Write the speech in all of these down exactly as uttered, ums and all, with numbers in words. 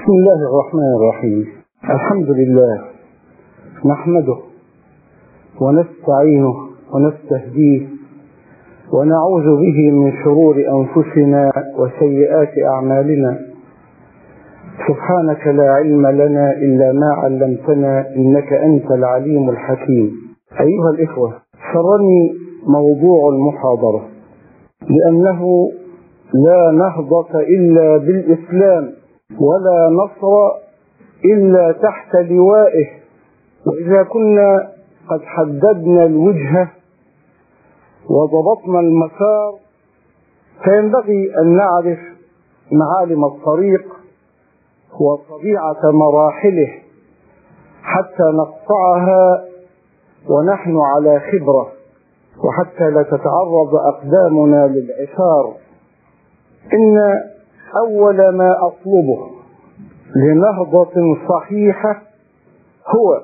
بسم الله الرحمن الرحيم. الحمد لله نحمده ونستعينه ونستهديه ونعوذ به من شرور أنفسنا وسيئات أعمالنا. سبحانك لا علم لنا إلا ما علمتنا إنك أنت العليم الحكيم. أيها الإخوة، سرني موضوع المحاضرة لأنه لا نهضة إلا بالإسلام ولا نصر إلا تحت لوائه، وإذا كنا قد حددنا الوجهة وضبطنا المسار فينبغي أن نعرف معالم الطريق وطبيعة مراحله حتى نقطعها ونحن على خبرة، وحتى لا تتعرض أقدامنا للعثار. إن أول ما أطلبه لنهضة صحيحة هو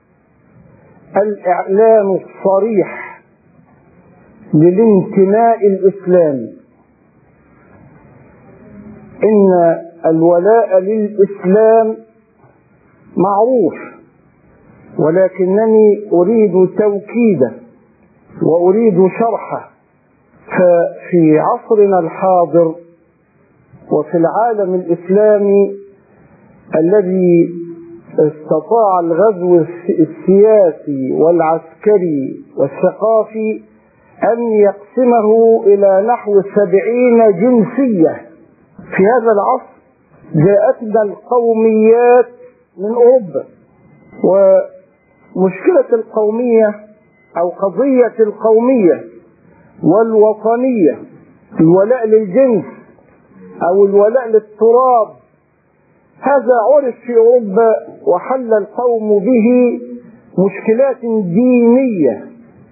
الإعلان الصريح للانتماء الإسلامي. إن الولاء للإسلام معروف، ولكنني أريد توكيده وأريد شرحه. ففي عصرنا الحاضر وفي العالم الإسلامي الذي استطاع الغزو السياسي والعسكري والثقافي أن يقسمه إلى نحو سبعين جنسية، في هذا العصر جاءتنا القوميات من أوروبا. ومشكلة القومية أو قضية القومية والوطنية، الولاء للجنس أو الولاء للتراب، هذا عرف في أوروبا وحل القوم به مشكلات دينية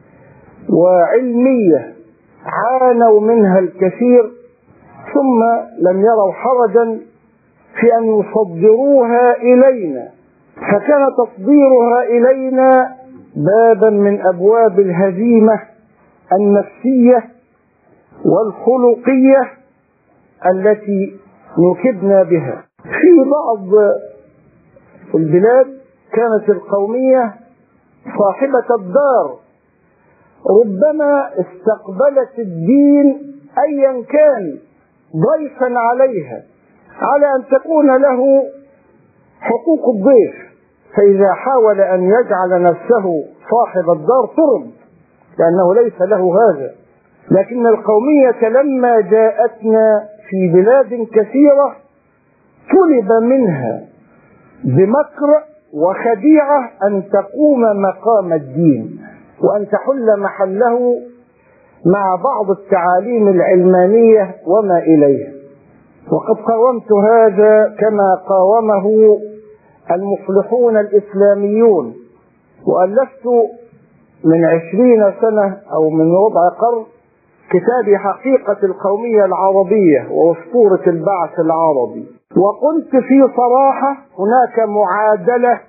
وعلمية عانوا منها الكثير، ثم لم يروا حرجا في أن يصدروها إلينا، فكان تصديرها إلينا بابا من أبواب الهزيمة النفسية والخلقية التي نكبنا بها. في بعض البلاد كانت القومية صاحبة الدار، ربما استقبلت الدين أيا كان ضيفا عليها على أن تكون له حقوق الضيف، فإذا حاول أن يجعل نفسه صاحب الدار طرد لأنه ليس له هذا. لكن القومية لما جاءتنا في بلاد كثيرة طلب منها بمكر وخديعة أن تقوم مقام الدين وأن تحل محله مع بعض التعاليم العلمانية وما إليها. وقد قاومت هذا كما قاومه المصلحون الإسلاميون، وألفت من عشرين سنة أو من ربع قرن كتابي حقيقة القومية العربية وأسطورة البعث العربي، وقلت في صراحة هناك معادلة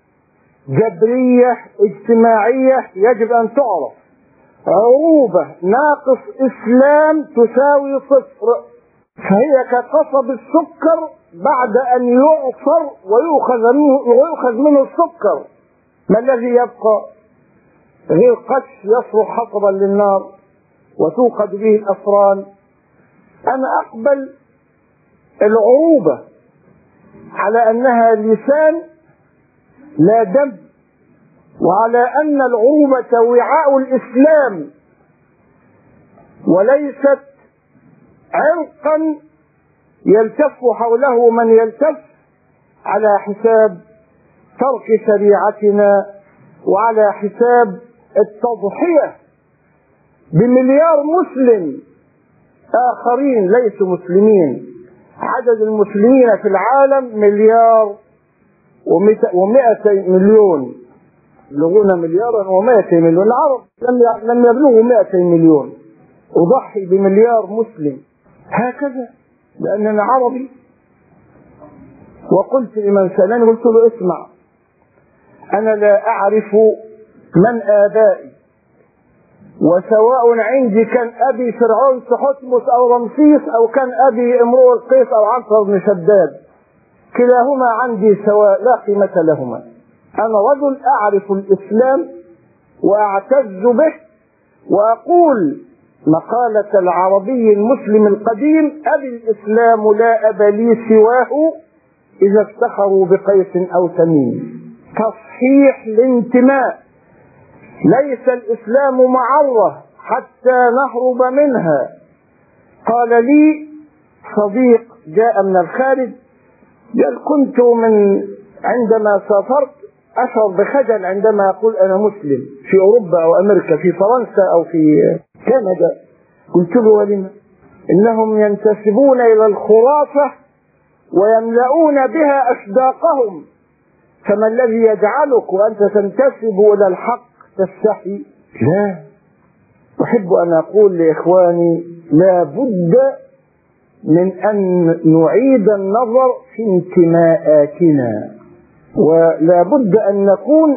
جبرية اجتماعية يجب أن تعرف: عروبة ناقص إسلام تساوي صفر، فهي كقصب السكر بعد أن يعصر ويؤخذ منه, ويؤخذ منه السكر، ما الذي يبقى؟ غير قش يصرخ حطبا للنار وتوقد به الأفران. أنا أقبل العروبة على أنها لسان لا دم، وعلى أن العروبة وعاء الإسلام وليست عرقا يلتف حوله من يلتف على حساب ترك شريعتنا وعلى حساب التضحية بمليار مسلم آخرين ليسوا مسلمين. عدد المسلمين في العالم مليار ومئتي مليون، يبلغون مليارا ومئتي مليون. العرب لم يبلغوا مئتي مليون. أضحي بمليار مسلم هكذا لأننا عربي. وقلت لمن سألني، قلت له: اسمع، أنا لا أعرف من آبائي، وسواء عندي كان أبي فرعون تحتمس أو رمسيس أو كان أبي امرؤ القيس أو عنتر بن شداد، كلاهما عندي سواء لا قيمة لهما. أنا رجل أعرف الإسلام وأعتز به، وأقول مقالة العربي المسلم القديم: أبي الإسلام لا أب لي سواه إذا افتخروا بقيس أو تميم. تصحيح الانتماء. ليس الإسلام معرة حتى نهرب منها. قال لي صديق جاء من الخارج، قال: كنت من عندما سافرت أشعر بخجل عندما أقول أنا مسلم في أوروبا أو أمريكا، في فرنسا أو في كندا. قلت له: ولما؟ إنهم ينتسبون إلى الخرافة ويملؤون بها أشداقهم، فما الذي يجعلك وأنت تنتسب إلى الحق تستحي؟ لا. أحب أن أقول لإخواني: لا بد من أن نعيد النظر في انتماءاتنا، ولا بد أن نكون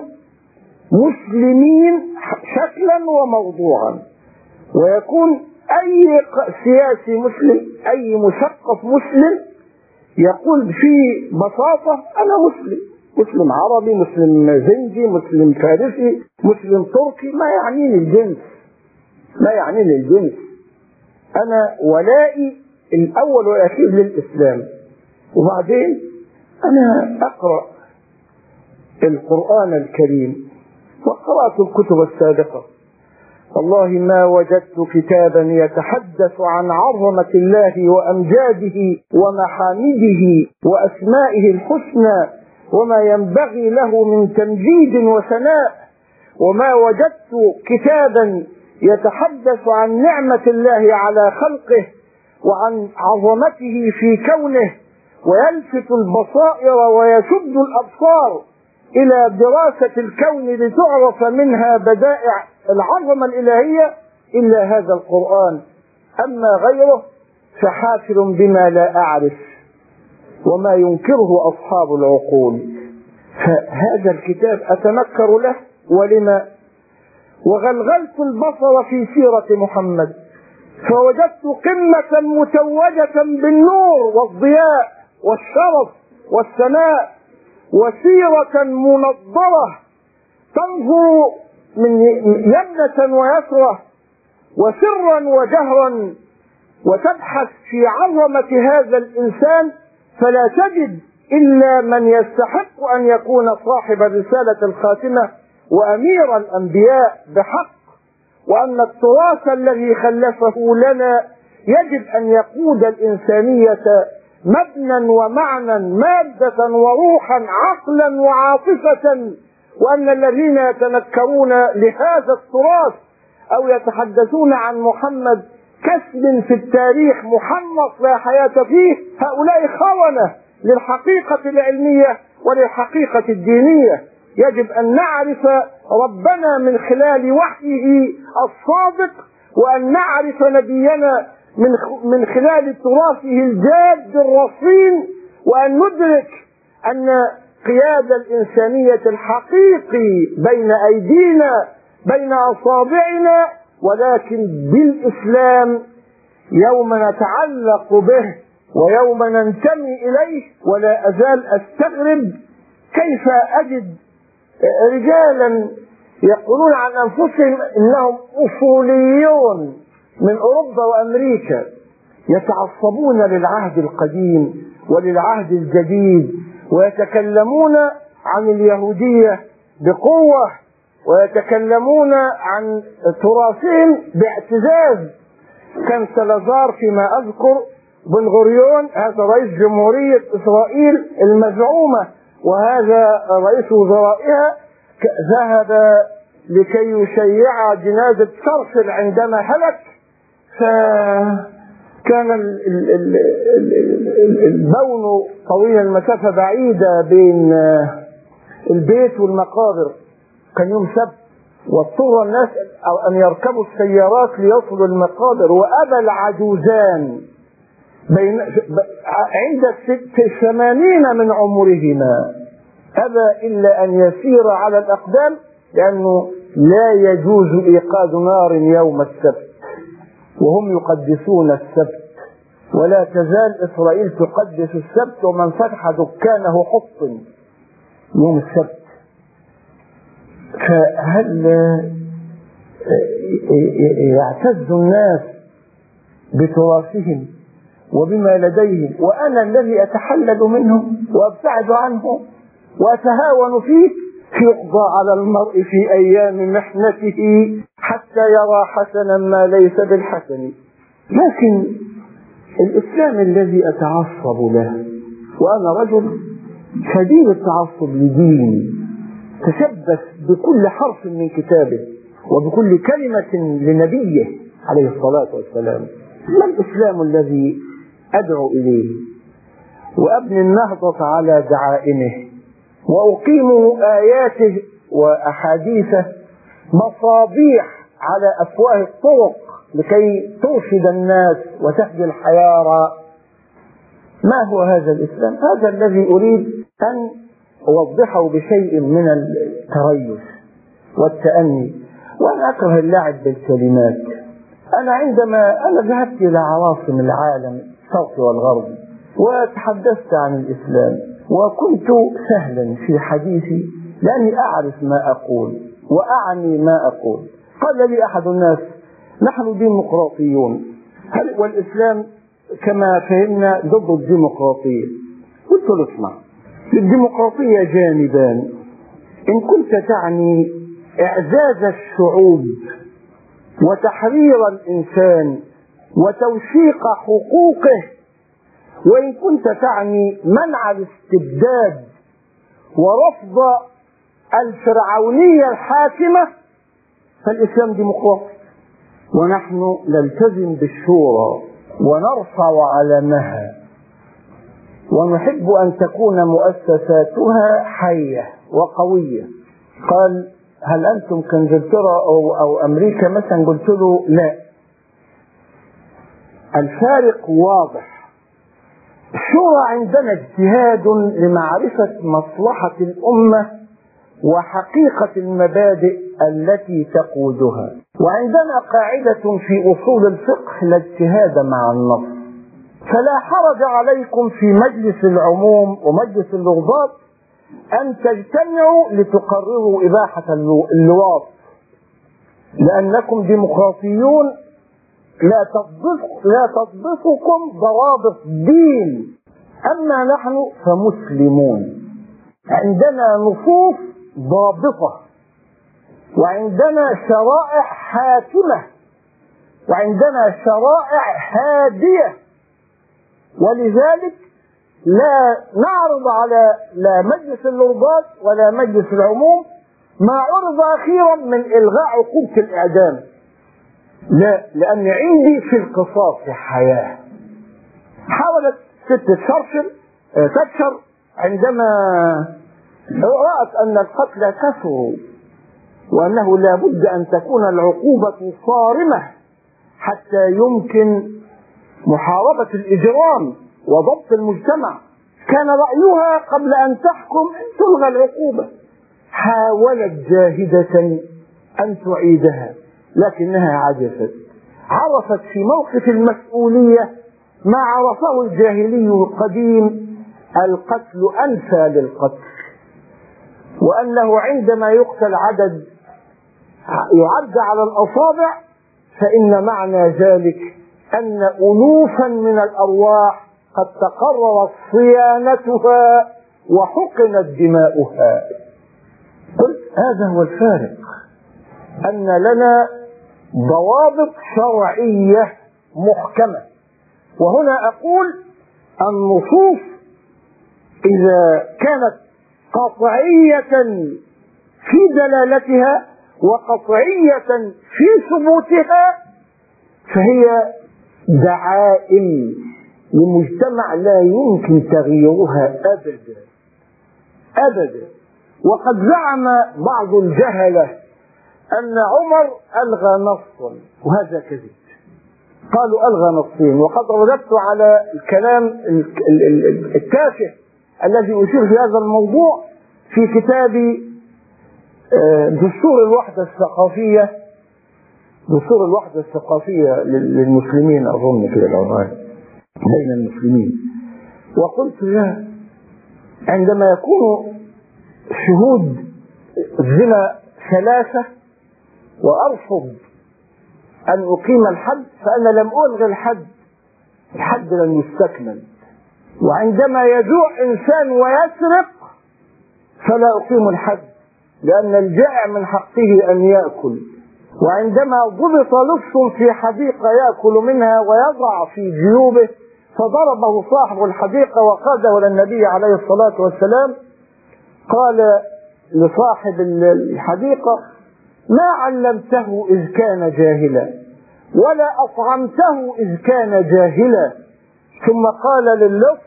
مسلمين شكلا وموضوعا، ويكون أي سياسي مسلم، أي مثقف مسلم يقول في بساطة: أنا مسلم، مسلم عربي، مسلم زنجي، مسلم فارسي، مسلم تركي، ما يعنيني الجنس، ما يعنيني الجنس. أنا ولائي الأول والأخير للإسلام. وبعدين أنا أقرأ القرآن الكريم وقرأت الكتب السابقة، والله ما وجدت كتابا يتحدث عن عظمة الله وأمجاده ومحامده وأسمائه الحسنى وما ينبغي له من تمجيد وثناء، وما وجدت كتابا يتحدث عن نعمة الله على خلقه وعن عظمته في كونه، ويلفت البصائر ويشد الأبصار إلى دراسة الكون لتعرف منها بدائع العظمة الإلهية، إلا هذا القرآن. أما غيره فحافل بما لا أعرف وما ينكره أصحاب العقول. فهذا الكتاب أتنكر له، ولما؟ وغلغلت البصر في سيرة محمد فوجدت قمة متوجة بالنور والضياء والشرف والثناء، وسيرة منظرة تنظر من يمنة ويسرة وسرا وجهرا، وتبحث في عظمة هذا الإنسان فلا تجد إلا من يستحق أن يكون صاحب الرسالة الخاتمة وأمير الأنبياء بحق، وأن التراث الذي خلفه لنا يجب أن يقود الإنسانية مبنى ومعنى، مادة وروحا، عقلا وعاطفة، وأن الذين يتنكرون لهذا التراث أو يتحدثون عن محمد كسب في التاريخ محنط لا حياة فيه، هؤلاء خونة للحقيقة العلمية وللحقيقة الدينية. يجب أن نعرف ربنا من خلال وحيه الصادق، وأن نعرف نبينا من من خلال تراثه الجاد الرصين، وأن ندرك أن قيادة الإنسانية الحقيقي بين أيدينا بين أصابعنا، ولكن بالإسلام يوم نتعلق به ويوم ننتمي إليه. ولا أزال أستغرب كيف أجد رجالا يقولون عن أنفسهم إنهم أصوليون من أوروبا وأمريكا، يتعصبون للعهد القديم وللعهد الجديد، ويتكلمون عن اليهودية بقوة، ويتكلمون عن تراثهم باعتزاز. كان سلازار فيما أذكر بن غوريون، هذا رئيس جمهورية إسرائيل المزعومة وهذا رئيس وزرائها، ذهب لكي يشيع جنازة شرشل عندما هلك، فكان البون طويل المسافة بعيدة بين البيت والمقابر، كان يوم سبت، واضطر الناس أو أن يركبوا السيارات ليصلوا المقابر، وأبى العجوزان بين عند الثمانين من عمرهما أبى إلا أن يسير على الأقدام، لأنه لا يجوز إيقاد نار يوم السبت، وهم يقدسون السبت ولا تزال إسرائيل تقدس السبت، ومن فتح دكانه حطم يوم السبت. فهل يعتز الناس بتراثهم وبما لديهم وأنا الذي أتحلل منهم وأبتعد عنهم وأتهاون فيه؟ يقضى على المرء في أيام محنته حتى يرى حسنا ما ليس بالحسن. لكن الإسلام الذي أتعصب له، وأنا رجل شديد التعصب لديني، تشبث بكل حرف من كتابه وبكل كلمة لنبيه عليه الصلاة والسلام، ما الإسلام الذي أدعو إليه وأبني النهضة على دعائمه وأقيم آياته وأحاديثه مصابيح على أفواه الطرق لكي ترشد الناس وتهدي الحيارى؟ ما هو هذا الإسلام؟ هذا الذي أريد أن أوضحه بشيء من التريث والتأني. وأنا أكره اللعب بالكلمات. أنا عندما أنا ذهبت إلى عواصم العالم الشرق والغرب وتحدثت عن الإسلام، وكنت سهلا في حديثي لأني أعرف ما أقول وأعني ما أقول. قال لي أحد الناس: نحن ديمقراطيون، هل والإسلام كما فهمنا ضد الديمقراطية؟ قلت له: اسمع، للديمقراطية جانبان، إن كنت تعني إعزاز الشعوب وتحرير الإنسان وتوثيق حقوقه، وإن كنت تعني منع الاستبداد ورفض الفرعونية الحاكمة، فالإسلام ديمقراطي، ونحن نلتزم بالشورى ونرفع علمها ونحب أن تكون مؤسساتها حية وقوية. قال: هل أنتم كإنجلترا أو, أو أمريكا مثلا؟ قلت له: لا، الفارق واضح. الشورى عندنا اجتهاد لمعرفة مصلحة الأمة وحقيقة المبادئ التي تقودها، وعندنا قاعدة في أصول الفقه: لا اجتهاد مع النص. فلا حرج عليكم في مجلس العموم ومجلس اللغات أن تجتمعوا لتقرروا إباحة اللواط، لأنكم ديمقراطيون لا تضبط لا تضبطكم ضوابط دين. أما نحن فمسلمون، عندنا نصوص ضابطة، وعندنا شرائع حاكمة، وعندنا شرائع هادية، ولذلك لا نعرض على لا مجلس اللغات ولا مجلس العموم ما عرض أخيرا من إلغاء عقوبة الإعدام. لا، لأن عندي في القصاص حياة. حاولت ست تشرشل تتشر عندما رأت أن القتل كثروا وأنه لا بد أن تكون العقوبة صارمة حتى يمكن محاربة الإجرام وضبط المجتمع. كان رأيها قبل أن تحكم أن تلغى العقوبة. حاولت جاهدة أن تعيدها لكنها عجزت. عرفت في موقف المسؤولية ما عرفه الجاهلي القديم: القتل أنفى للقتل، وأنه عندما يقتل عدد يعد على الأصابع فإن معنى ذلك أن ألوفا من الأرواح قد تقررت صيانتها وحقنت دماؤها. قلت: هذا هو الفارق، أن لنا ضوابط شرعية محكمة. وهنا أقول: النصوص إذا كانت قطعية في دلالتها وقطعية في ثبوتها فهي دعائم لمجتمع لا يمكن تغييرها أبدا أبدا. وقد زعم بعض الجهلة أن عمر ألغى نصا، وهذا كذب. قالوا ألغى نصين، وقد رددت على الكلام التافه الذي أشير في هذا الموضوع في كتاب دستور الوحدة الثقافية دستور الوحدة الثقافية للمسلمين، أظن كده العنوان. بين المسلمين. وقلت له عندما يكون شهود الزنا ثلاثة وأرفض أن أقيم الحد فأنا لم ألغي الحد، الحد لم يستكمل. وعندما يجوع إنسان ويسرق فلا أقيم الحد لأن الجائع من حقه أن يأكل. وعندما ضبط لص في حديقة يأكل منها ويضع في جيوبه فضربه صاحب الحديقة وقاده إلى النبي عليه الصلاة والسلام، قال لصاحب الحديقة: ما علمته إذ كان جاهلا ولا أطعمته إذ كان جاهلا. ثم قال للص: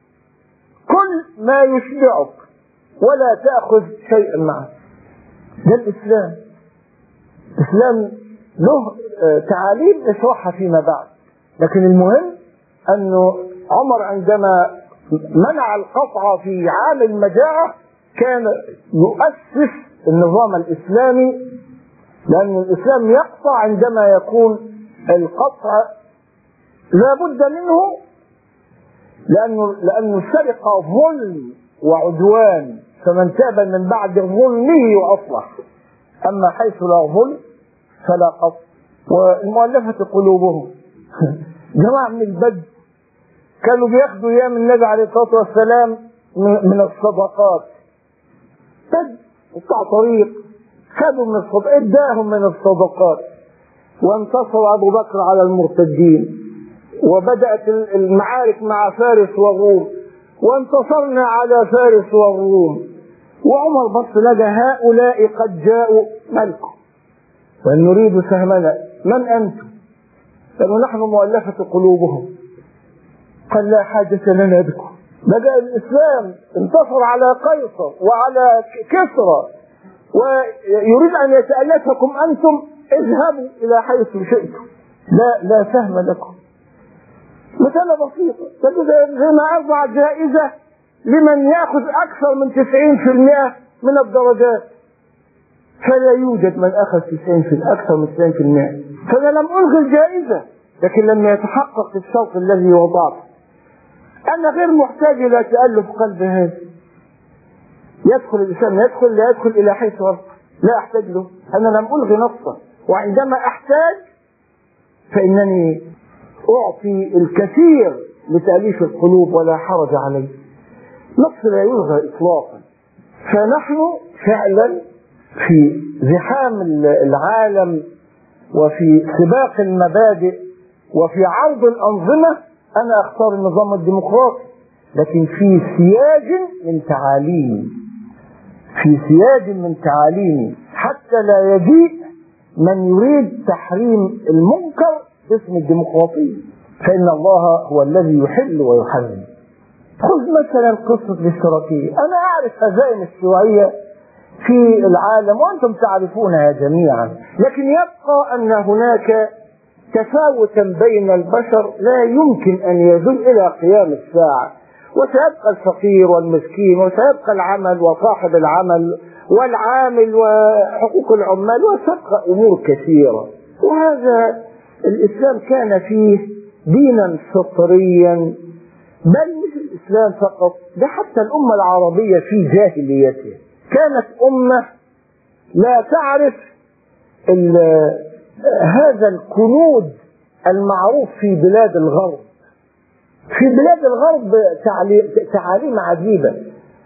كل ما يشبعك ولا تأخذ شيئا معه. ده الإسلام. الإسلام له تعاليم نشرحها فيما بعد، لكن المهم أنه عمر عندما منع القطع في عام المجاعة كان يؤسس النظام الإسلامي، لأن الإسلام يقطع عندما يكون القطع لا بد منه، لأنه لأنه السرقة ظلم وعدوان، فمن تاب من بعد ظلمه وأصلح. أما حيث لا ظلم فلا قطع. والمؤلفة قلوبهم جماعة من البدو كانوا بياخدوا أيام النبي عليه الصلاة والسلام من الصدقات. بدو بتاع طريق خدوا من الصدقات، اداهم من الصدقات، وانتصر أبو بكر على المرتدين، وبدأت المعارك مع فارس والروم، وانتصرنا على فارس والروم. وعمر بص لقى هؤلاء قد جاءوا ملكه ونريد سهمنا. من أنتم؟ قالوا: نحن مؤلفة قلوبهم. قال: لا حاجة لنا بكم. بدأ الإسلام انتصر على قيصر وعلى كسرى ويريد أن يتألفكم أنتم، اذهبوا إلى حيث شئتم، لا لا سهم لكم. مسألة بسيطة. زي ما أربع جائزة لمن يأخذ أكثر من تسعين في المئة من الدرجات، فلا يوجد من أخذ تسعين في أكثر من تسعين في المئة. فأنا لم ألغي الجائزة، لكن لم يتحقق الشرط الذي وضعته. أنا غير محتاج إلى تألف قلب هذا. يدخل الإنسان يدخل لا يدخل إلى حيث ورد، لا أحتاج له. أنا لم ألغي نصا، وعندما أحتاج فإنني أعطي الكثير لتأليف القلوب ولا حرج عليه. نص لا يلغى إطلاقا. فنحن فعلا في زحام العالم وفي سباق المبادئ وفي عرض الأنظمة. أنا أختار النظام الديمقراطي، لكن في سياج من تعاليمي، في سياج من تعاليمي، حتى لا يجيء من يريد تحريم المنكر باسم الديمقراطية، فإن الله هو الذي يحل ويحرم. خذ مثلا قصة الاشتراكية. أنا أعرف هزائم الشيوعية في العالم وأنتم تعرفونها جميعا، لكن يبقى أن هناك تفاوتا بين البشر لا يمكن أن يزول إلى قيام الساعة، وسيبقى الفقير والمسكين، وسيبقى العمل وصاحب العمل والعامل وحقوق العمال، وسيبقى أمور كثيرة. وهذا الإسلام كان فيه دينا فطريا، بل مش الإسلام فقط، ده حتى الأمة العربية في جاهليتها كانت أمة لا تعرف هذا الكنود المعروف في بلاد الغرب. في بلاد الغرب تعاليم عجيبة.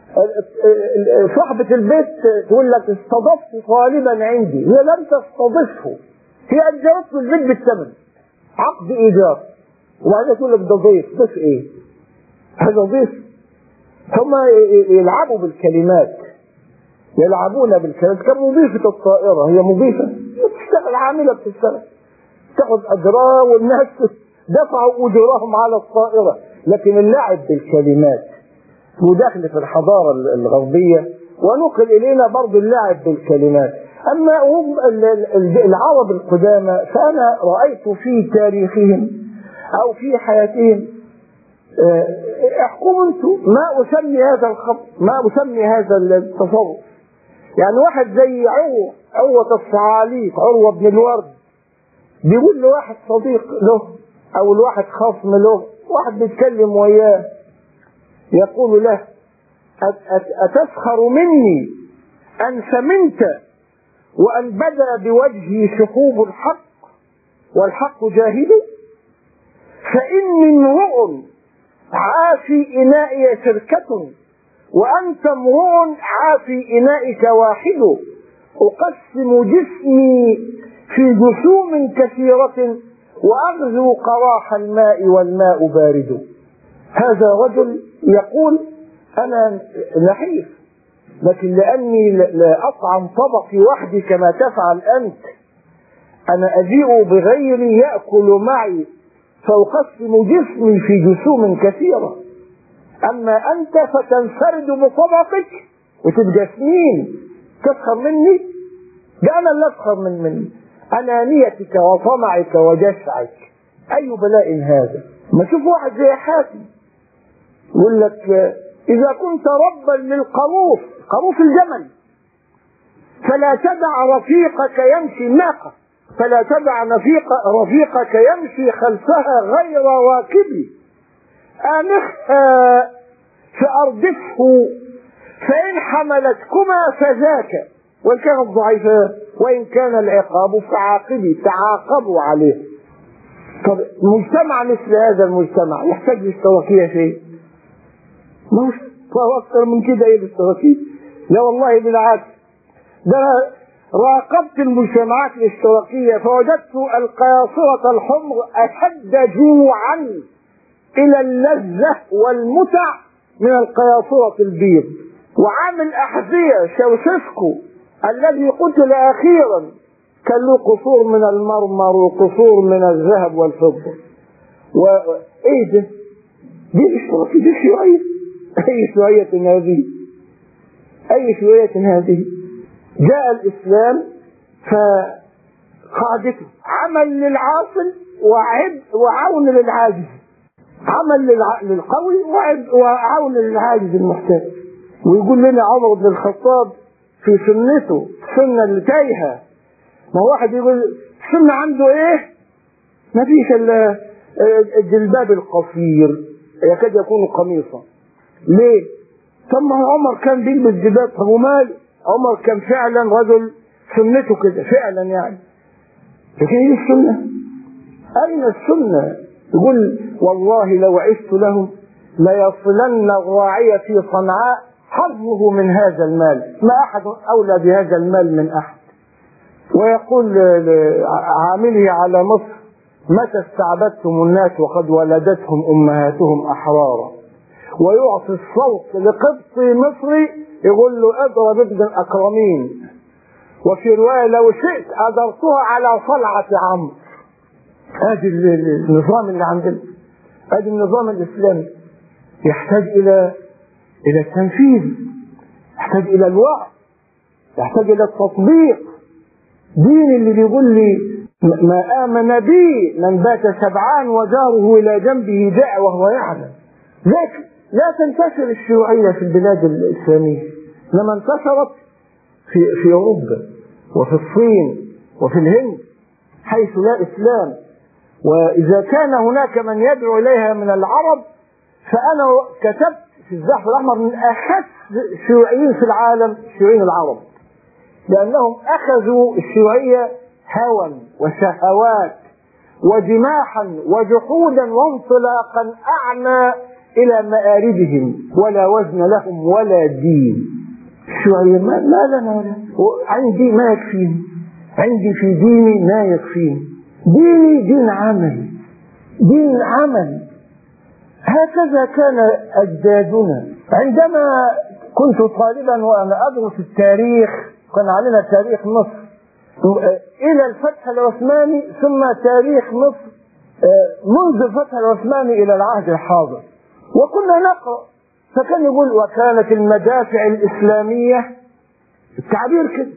صاحبة البيت تقول لك: استضفت طالبا عندي. هي لم تستضفه، هي أجرت له البيت بالثمن، عقد إيجار، وبعدين تقول لك: ده ضيف. ضيف إيه؟ هذا ضيف. هم يلعبوا بالكلمات، يلعبون بالكلمات. كمضيفة الطائرة، هي مضيفة بتشتغل، عاملة بتشتغل، تاخذ أجرها، والناس دفعوا أجورهم على الطائرة. لكن اللعب بالكلمات وداخل في الحضارة الغربية، ونقل إلينا برضو اللعب بالكلمات. أما العرب القدامى فأنا رأيت في تاريخهم أو في حياتهم، احكموا انتم، ما أسمي هذا الخط، ما أسمي هذا التصرف. يعني واحد زي عروة عروة الصعاليق، عروة بن الورد، بيقول لواحد صديق له أو لواحد خصم له: واحد بيتكلم وياه يقول له أتسخر مني أن سمنت وأن بدا بوجهي شحوب الحق والحق جاهد؟ فإني امرؤ عافي إنائي شركة وأنت امرؤ عافي إنائك واحد، أقسم جسمي في جسوم كثيرة وأغزو قراح الماء والماء بارد. هذا رجل يقول أنا نحيف، لكن لأني لا أطعم طبقي وحدي كما تفعل أنت، أنا أجيء بغيري يأكل معي فأقسم جسمي في جسوم كثيرة، أما أنت فتنفرد بطبقك وتبقى سنين تسخر مني. ده أنا اللي أسخر من مني، أنانيتك وطمعك وجشعك. أي بلاء هذا. ما شوف واحد زي حاتم يقول لك إذا كنت ربا للقروف قروف الجمل فلا تدع رفيقك يمشي الناقة فلا تدع رفيق رفيقك يمشي خلفها غير راكبي، آنخها فأردفه فإن حملتكما فذاك، وإن كانت ضعيفة وإن كان العقاب فعاقبي، تعاقبوا عليه. طب مجتمع مثل هذا المجتمع يحتاج لاشتراكية شيء؟ مش أكثر من كده إيه الاشتراكية؟ لا والله بالعكس، ده راقبت المجتمعات الاشتراكية فوجدت القياصرة الحمر أشد جوعا إلى اللذة والمتع من القياصرة البيض. وعامل أحذية شوشسكو الذي قتل أخيرا كان له قصور من المرمر وقصور من الذهب والفضة. وإيه ده؟ دي الاشتراكية، دي شوية. أي شوية هذه؟ أي شوية هذه؟ جاء الإسلام فقاعدته عمل للعاصل وعد وعون للعاجز، عمل للقوي وعد وعون للعاجز المحتاج. ويقول لنا عمر بن الخطاب في سنته السنة اللي تايهة، ما واحد يقول السنة عنده ايه؟ ما فيش الا الجلباب القصير يكاد يكون قميصا. ليه؟ طب ما عمر كان بيلبس جلباب، طب ومال؟ عمر كان فعلا رجل سنته كده فعلا يعني، لكن ايه السنة؟ اين السنة؟ يقول والله لو عشت لهم ليصلن الراعي في صنعاء حظه من هذا المال، ما احد اولى بهذا المال من احد. ويقول عامله على مصر متى استعبدتم الناس وقد ولدتهم امهاتهم احرارا. ويعطي الصوت لقبطي مصري يقول له اضرب ابن الاكرمين. وفي روايه لو شئت ادرتها على صلعه عمرو. ادي النظام اللي عندنا، ادي النظام الاسلامي. يحتاج الى الى التنفيذ، يحتاج الى الوعي، يحتاج الى التطبيق. دين اللي بيقول لي ما امن بي من بات سبعان وجاره الى جنبه داع وهو يعلم. لكن لا تنتشر الشيوعيه في البلاد الاسلاميه، لما انتشرت في في اوروبا وفي الصين وفي الهند حيث لا اسلام. واذا كان هناك من يدعو اليها من العرب، فانا كتبت في الزحف الاحمر من اخس الشيوعيين في العالم الشيوعيين العرب، لانهم اخذوا الشيوعيه هوى وشهوات وجماحا وجحودا وانطلاقا اعمى الى مآربهم، ولا وزن لهم ولا دين. الشيوعيه ما, ما لنا ولا عندي ما يكفيني، عندي في ديني ما يكفيني. ديني دين عمل، دين عمل. هكذا كان أجدادنا. عندما كنت طالبا وأنا أدرس التاريخ، كان علينا تاريخ مصر إلى الفتح العثماني، ثم تاريخ مصر منذ الفتح العثماني إلى العهد الحاضر، وكنا نقرأ. فكان يقول وكانت المدافع الإسلامية، التعبير كده،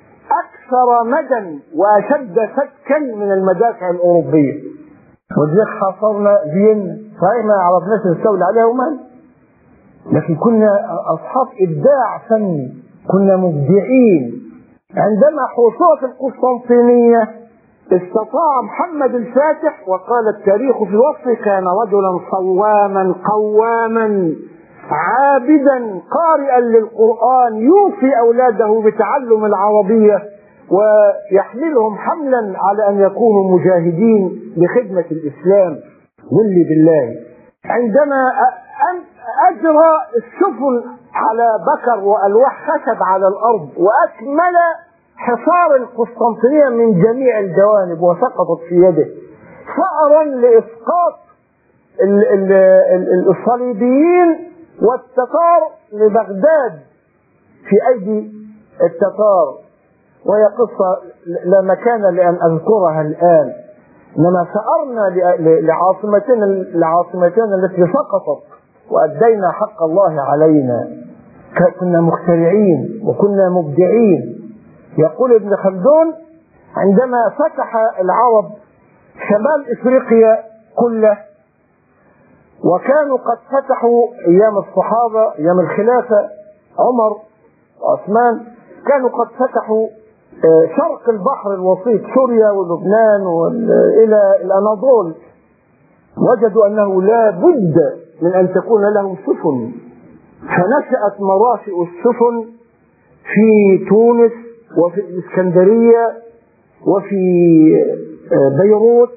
أكثر مدى وأشد فتكا من المدافع الأوروبية. وذلك حاصرنا فيينا، صحيح ما عرفناش نستولي عليها ومال، لكن كنا أصحاب إبداع فني، كنا مبدعين. عندما حصلت القسطنطينية استطاع محمد الفاتح، وقال التاريخ في وصفه: كان رجلا صواما قواما عابدا قارئا للقرآن، يوصي أولاده بتعلم العربية ويحملهم حملا على أن يكونوا مجاهدين لخدمة الإسلام. واللي بالله عندما أجرى السفن على بكر وألواح خشب على الأرض وأكمل حصار القسطنطينية من جميع الجوانب وسقطت في يده ثأرا لإسقاط الصليبيين والتتار لبغداد في أيدي التتار، وهي قصة لا مكان لأن أذكرها الآن، إنما ثأرنا لعاصمتنا لعاصمتنا التي سقطت وأدينا حق الله علينا. كنا مخترعين وكنا مبدعين. يقول ابن خلدون: عندما فتح العرب شمال إفريقيا كله، وكانوا قد فتحوا أيام الصحابة أيام الخلافة عمر وعثمان، كانوا قد فتحوا شرق البحر الوسيط سوريا ولبنان إلى الأناضول، وجدوا أنه لا بد من أن تكون له سفن، فنشأت مرافئ السفن في تونس وفي الإسكندرية وفي بيروت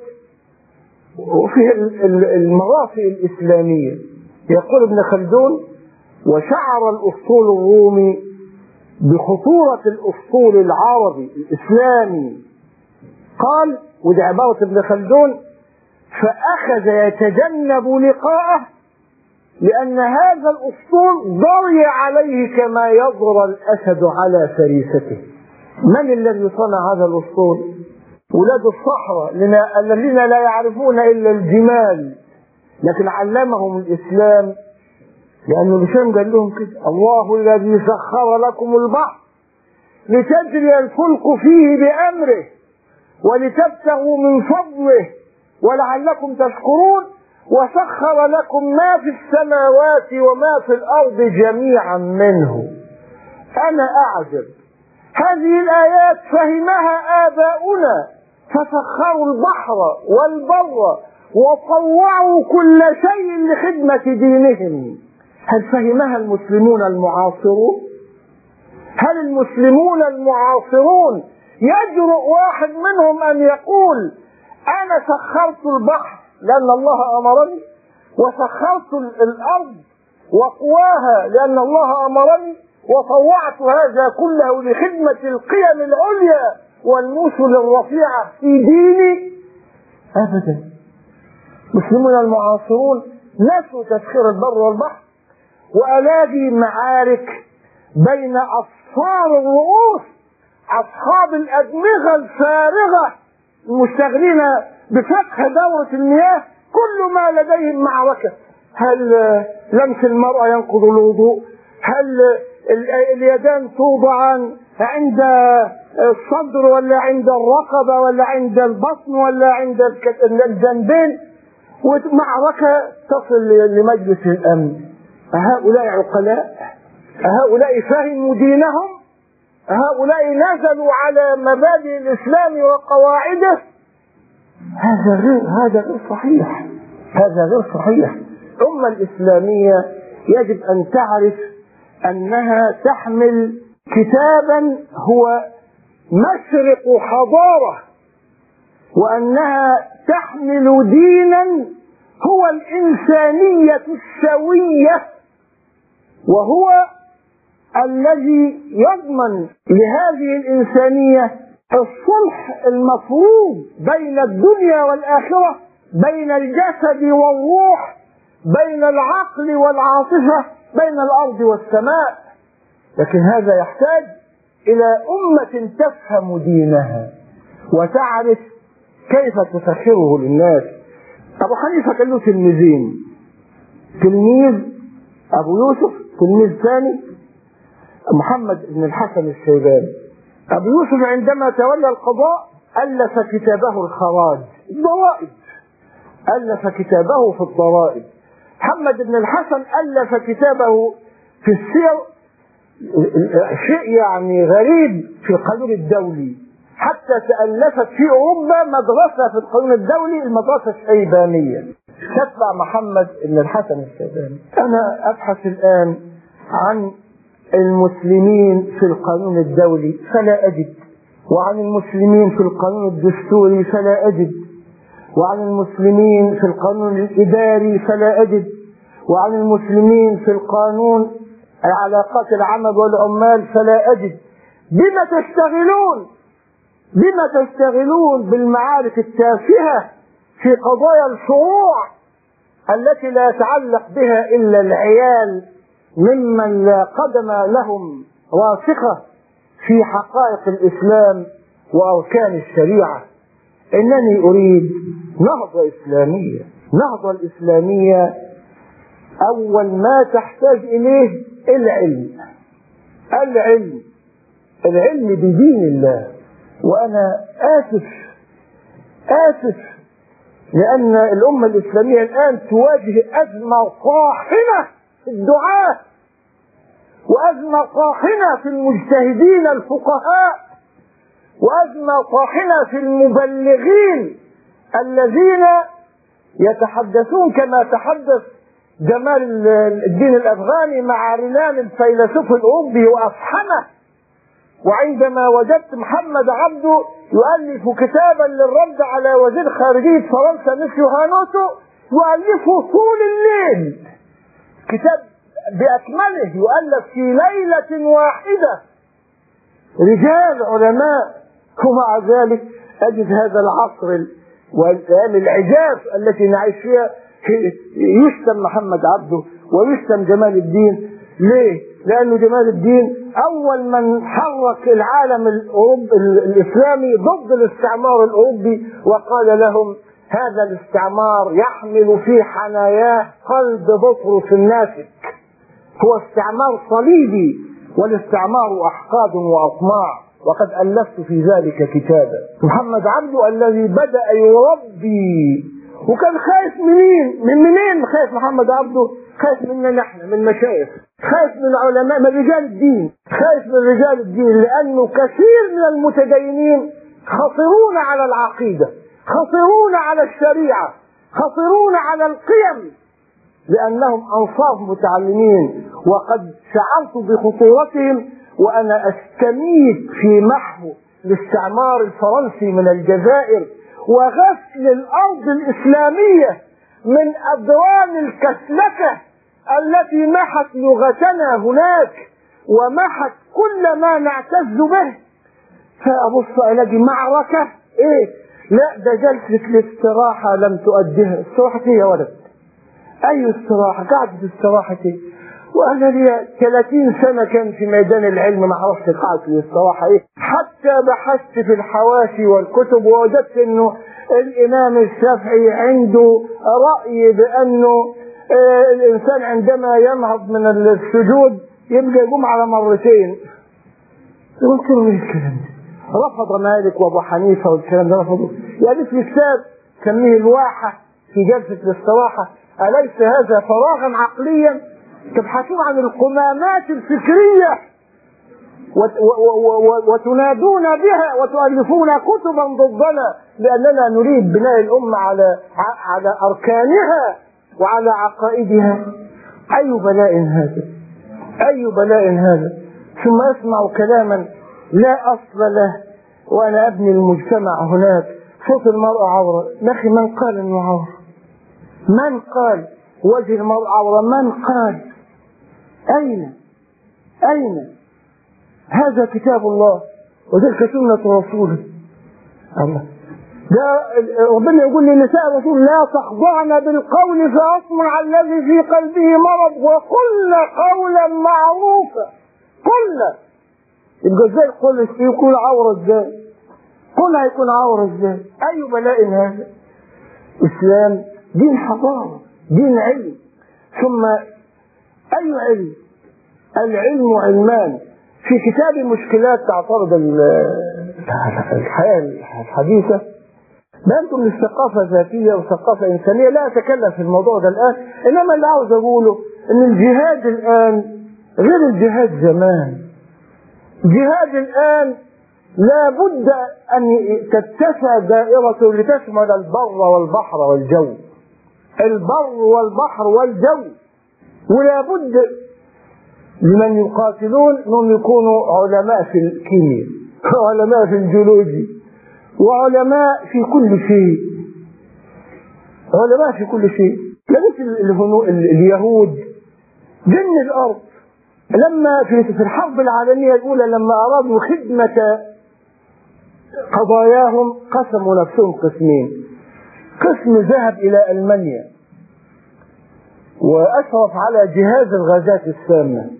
وفي المرافئ الإسلامية. يقول ابن خلدون: وشعر الأسطول الرومي بخطورة الأسطول العربي الإسلامي. قال، ودي عبارة ابن خلدون: فأخذ يتجنب لقاءه لأن هذا الأسطول ضري عليه كما يضرى الأسد على فريسته. من الذي صنع هذا الأسطول؟ ولاد الصحراء الذين لا يعرفون إلا الجمال، لكن علمهم الإسلام، لأنه الإسلام قال لهم كده: الله الذي سخر لكم البحر لتجري الفلك فيه بأمره ولتبتغوا من فضله ولعلكم تشكرون، وسخر لكم ما في السماوات وما في الأرض جميعا منه. أنا أعجب، هذه الآيات فهمها آباؤنا فسخروا البحر والبر وطوعوا كل شيء لخدمة دينهم. هل فهمها المسلمون المعاصرون؟ هل المسلمون المعاصرون يجرؤ واحد منهم أن يقول: أنا سخرت البحر لأن الله أمرني، وسخرت الأرض وقواها لأن الله أمرني، وطوعت هذا كله لخدمة القيم العليا والمثل الرفيعة في ديني؟ أبدا. المسلمون المعاصرون نسوا تسخير البر والبحر، وألاقي معارك بين أصفار الرؤوس أصحاب الأدمغة الفارغة المشتغلين بفقه دورة المياه، كل ما لديهم معركة: هل لمس المرأة ينقض الوضوء؟ هل اليدان توضعان عند الصدر ولا عند الرقبة ولا عند البطن ولا عند الجنبين؟ ومعركة تصل لمجلس الأمن. أهؤلاء عقلاء؟ أهؤلاء فهموا دينهم؟ أهؤلاء نزلوا على مبادئ الإسلام وقواعده؟ هذا غير هذا غير صحيح. هذا غير صحيح. الأمة الإسلامية يجب أن تعرف أنها تحمل كتابا هو مشرق حضارة، وأنها تحمل دينا هو الإنسانية السوية، وهو الذي يضمن لهذه الإنسانية الصلح المفروض بين الدنيا والآخرة، بين الجسد والروح، بين العقل والعاطفة، بين الأرض والسماء. لكن هذا يحتاج إلى أمة تفهم دينها وتعرف كيف تسخره للناس. أبو حنيفة كان له تلميذين، تلميذ أبو يوسف، تلميذ ثاني محمد بن الحسن الشيباني. أبو يوسف عندما تولى القضاء ألف كتابه الخراج، الضرائب، ألف كتابه في الضرائب. محمد بن الحسن ألف كتابه في السير، شيء يعني غريب في القانون الدولي، حتى تألفت في أوروبا مدرسة في القانون الدولي، المدرسة الشيبانية، تتبع محمد بن الحسن الشيباني. أنا أبحث الآن عن المسلمين في القانون الدولي فلا أجد، وعن المسلمين في القانون الدستوري فلا أجد، وعن المسلمين في القانون الإداري فلا أجد، وعن المسلمين في القانون العلاقات العمل والعمال فلا أجد. بما تشتغلون بما تشتغلون بالمعارك التافهة في قضايا الفروع التي لا يتعلق بها إلا العيال ممن لا قدم لهم راسخة في حقائق الإسلام وأركان الشريعة. إنني أريد نهضة إسلامية. النهضة الإسلامية أول ما تحتاج إليه العلم العلم العلم بدين الله. وأنا آسف آسف لأن الأمة الإسلامية الآن تواجه أزمة طاحنة في الدعاة، وأزمة طاحنة في المجتهدين الفقهاء، وأزمة طاحنة في المبلغين الذين يتحدثون كما تحدث جمال الدين الأفغاني مع رنان الفيلسوف الأوروبي وأفحمه. وعندما وجدت محمد عبده يؤلف كتابا للرد على وزير خارجية فرنسا مثل هانوتو، يؤلفه طول الليل، كتاب بأكمله يؤلف في ليلة واحدة، رجال علماء. ومع ذلك أجد هذا العصر والأيام العجاف التي نعيش فيها يشتم محمد عبده ويشتم جمال الدين. ليه؟ لأنه جمال الدين أول من حرك العالم الأوروبي الإسلامي ضد الاستعمار الأوروبي، وقال لهم هذا الاستعمار يحمل في حناياه قلب بطرس الناسك، هو استعمار صليبي، والاستعمار أحقاد وأطماع، وقد ألفت في ذلك كتابا. محمد عبده الذي بدأ يربي، وكان خايف منين؟ من منين خايف محمد عبده؟ خايف مننا نحن، من مشايخ، خايف من العلماء، من رجال الدين، خايف من رجال الدين، لأنه كثير من المتدينين خطرون على العقيدة، خطرون على الشريعة، خطرون على القيم، لأنهم أنصاف متعلمين، وقد شعرت بخطورتهم وأنا أستميت في محو الاستعمار الفرنسي من الجزائر وغسل الأرض الإسلامية من أدران الكسلكة التي محت لغتنا هناك ومحت كل ما نعتز به. فأبص ألاقي معركة إيه؟ لا، ده جلسة الاستراحة لم تؤديها. استراحة إيه يا ولد؟ أي استراحة؟ قاعدة استراحة إيه؟ وأنا لي ثلاثين سنة كان في ميدان العلم ما عرفت قاعدة الاستراحة إيه، حتى بحثت في الحواشي والكتب ووجدت إنه الإمام الشافعي عنده رأي بأنه آه الإنسان عندما ينهض من السجود يبقى يقوم على مرتين. قلت له إيه الكلام ده؟ رفض مالك وأبو حنيفة والكلام ده رفضوا. يعني في كتاب سميه الواحة في جلسة الاستراحة، أليس هذا فراغا عقليا؟ تبحثون عن القمامات الفكرية وتنادون بها وتؤلفون كتبا ضدنا لأننا نريد بناء الأمة على على أركانها وعلى عقائدها. أي بلاء هذا؟ أي بلاء هذا؟ ثم أسمع كلاما لا أصل له وأنا أبني المجتمع هناك. صوت المرأة عورة. يا أخي من قال إنه عورة؟ من قال وجه المرأة عورة؟ من قال؟ أين أين هذا كتاب الله وتلك سنة رسوله؟ الله ده ربنا يقول لنساء الرسول لا تخضعن بالقول فيطمع الذي في قلبه مرض وقلن قولا معروفا. قلنا يبقى ازاي القول يكون عورة؟ ازاي قل هيكون عورة؟ ازاي؟ أي بلاء هذا؟ إسلام دين حضارة، دين علم. ثم أي علم؟ العلم علمان. في كتاب مشكلات تعترض الحياة الحديثة بأنتم للثقافة الذاتية وثقافة إنسانية. لا أتكلم في الموضوع ده الآن، إنما اللي عاوز أقوله إن الجهاد الآن غير الجهاد زمان. الجهاد الآن لا بد أن تتسع دائرة لتشمل البر والبحر والجو، البر والبحر والجو. ولا بد لمن يقاتلون أنهم يكونوا علماء في الكيمياء وعلماء في الجيولوجيا وعلماء في كل شيء، علماء في كل شيء. لقيت اليهود جن الأرض لما في الحرب العالمية الأولى لما أرادوا خدمة قضاياهم قسموا نفسهم قسمين، قسم ذهب إلى ألمانيا وأشرف على جهاز الغازات السامة،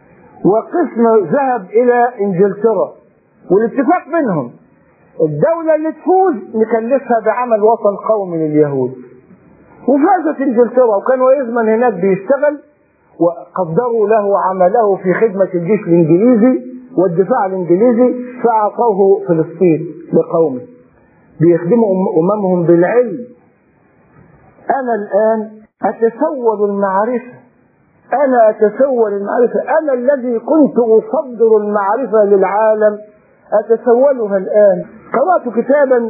وقسم ذهب إلى إنجلترا، والاتفاق بينهم الدولة اللي تفوز نكلفها بعمل وطن قومي لليهود. وفازت إنجلترا وكان ويزمن هناك بيشتغل، وقدروا له عمله في خدمة الجيش الإنجليزي والدفاع الإنجليزي، فأعطوه فلسطين لقومه بيخدموا أممهم بالعلم. أنا الآن أتسول المعرفة، أنا أتسول المعرفة، أنا الذي كنت أصدر المعرفة للعالم أتسولها الآن. قرأت كتابا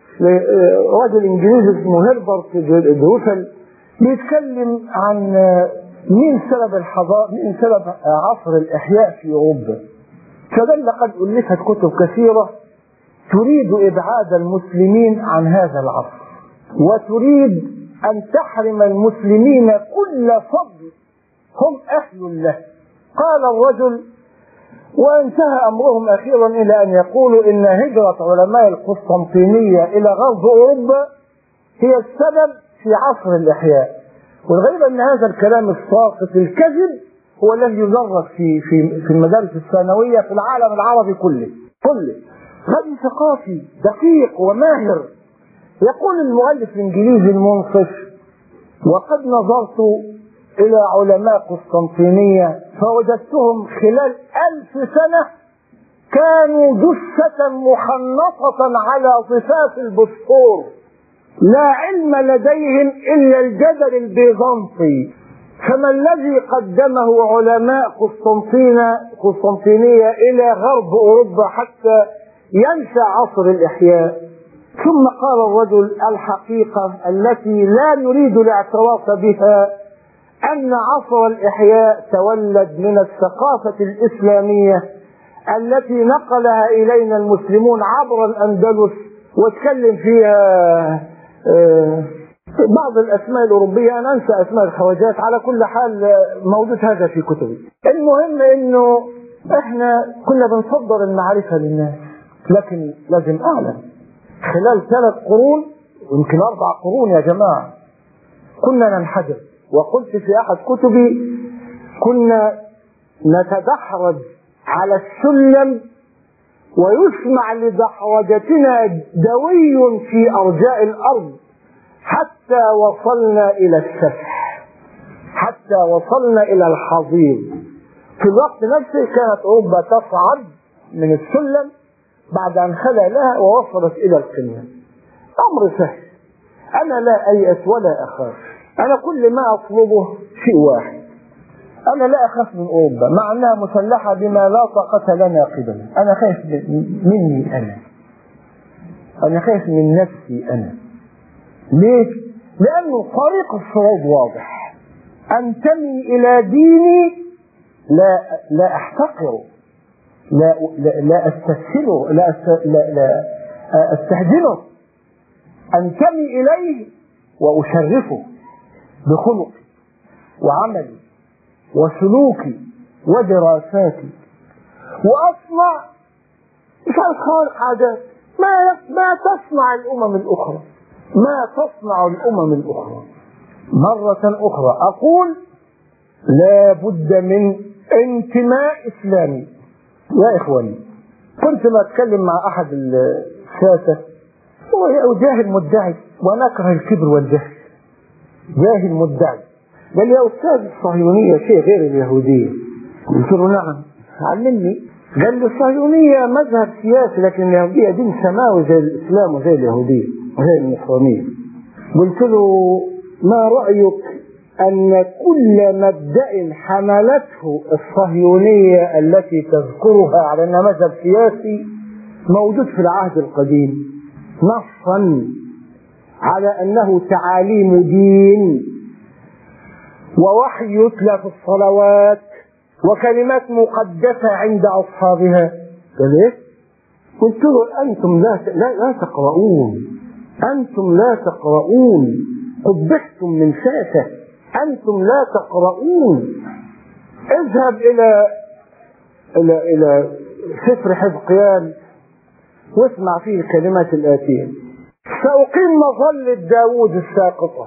لرجل إنجليزي اسمه هربرت جروسل بيتكلم عن مين سبب الحضارة، مين سبب عصر الإحياء في أوروبا. فقال لقد ألفت كتب كثيرة تريد إبعاد المسلمين عن هذا العصر، وتريد أن تحرم المسلمين كل فضل هم أهل له. قال الرجل وانتهى أمرهم أخيرا إلى أن يقولوا إن هجرة علماء القسطنطينية إلى غرب أوروبا هي السبب في عصر الإحياء. والغريب أن هذا الكلام الساقط الكذب هو الذي يدرس في في في المدارس الثانوية في العالم العربي كله كله. غني ثقافي دقيق وماهر. يقول المؤلف الإنجليزي المنصف: وقد نظرت إلى علماء قسطنطينية فوجدتهم خلال ألف سنة كانوا جثة محنطة على ضفاف البوسفور، لا علم لديهم إلا الجدل البيزنطي. فما الذي قدمه علماء قسطنطينة قسطنطينية إلى غرب أوروبا حتى ينشأ عصر الإحياء؟ ثم قال الرجل: الحقيقة التي لا نريد الاعتراف بها أن عصر الإحياء تولد من الثقافة الإسلامية التي نقلها إلينا المسلمون عبر الأندلس، واتكلم فيها بعض الأسماء الأوروبية، أنا أنسى أسماء الخواجات، على كل حال موجود هذا في كتبي. المهم إنه إحنا كنا بنصدر المعرفة للناس، لكن لازم أعلم خلال ثلاث قرون يمكن أربع قرون يا جماعة كنا ننحدر. وقلت في أحد كتبي كنا نتدحرج على السلم ويسمع لدحرجتنا دوي في أرجاء الأرض حتى وصلنا إلى السفح، حتى وصلنا إلى الحضيض. في الوقت نفسه كانت أوروبا تصعد من السلم بعد أن خلى لها ووصلت إلى القمة. أمر سهل، أنا لا أيأس ولا أخاف. أنا كل ما أطلبه شيء واحد: أنا لا أخاف من أوروبا مع أنها مسلحة بما لا طاقة لنا قبله. أنا خايف مني أنا، أنا خايف من نفسي أنا. ليه؟ لأنه طريق الصعود واضح. أنتمي إلى ديني لا لا أحتقره، لا لا, لا أستسهله، لا, أست... لا لا أستهجنه. أنتمي إليه وأشرفه بخلقي وعملي وسلوكي ودراساتي، وأصنع مش خارق عادات ما ما تصنع الأمم الأخرى، ما تصنع الأمم الأخرى. مرة أخرى أقول: لا بد من انتماء إسلامي. يا إخواني، كنت ما أتكلم مع أحد الساسة هو جاهل مدعي، ونكره الكبر والجهل. جاهل مدعي قال: يا أستاذ الصهيونية شيء غير اليهودية. قلت له: نعم، علمني. قال لي: الصهيونية مذهب سياسي، لكن اليهودية دين سماوي زي الإسلام وزي اليهودية وزي النصرانية. قلت له: ما رأيك أن كل مبدأ حملته الصهيونية التي تذكرها على أنها مذهب سياسي موجود في العهد القديم نصا على أنه تعاليم دين ووحي يتلى في الصلوات وكلمات مقدسة عند أصحابها. قال إيه؟ قلت له أنتم لا لا, لا تقرؤون، أنتم لا تقرؤون، قبحتم من ساسة، أنتم لا تقرؤون. اذهب إلى إلى إلى سفر حزقيال واسمع فيه الكلمات الآتية: سأقيم مظلة داود الساقطة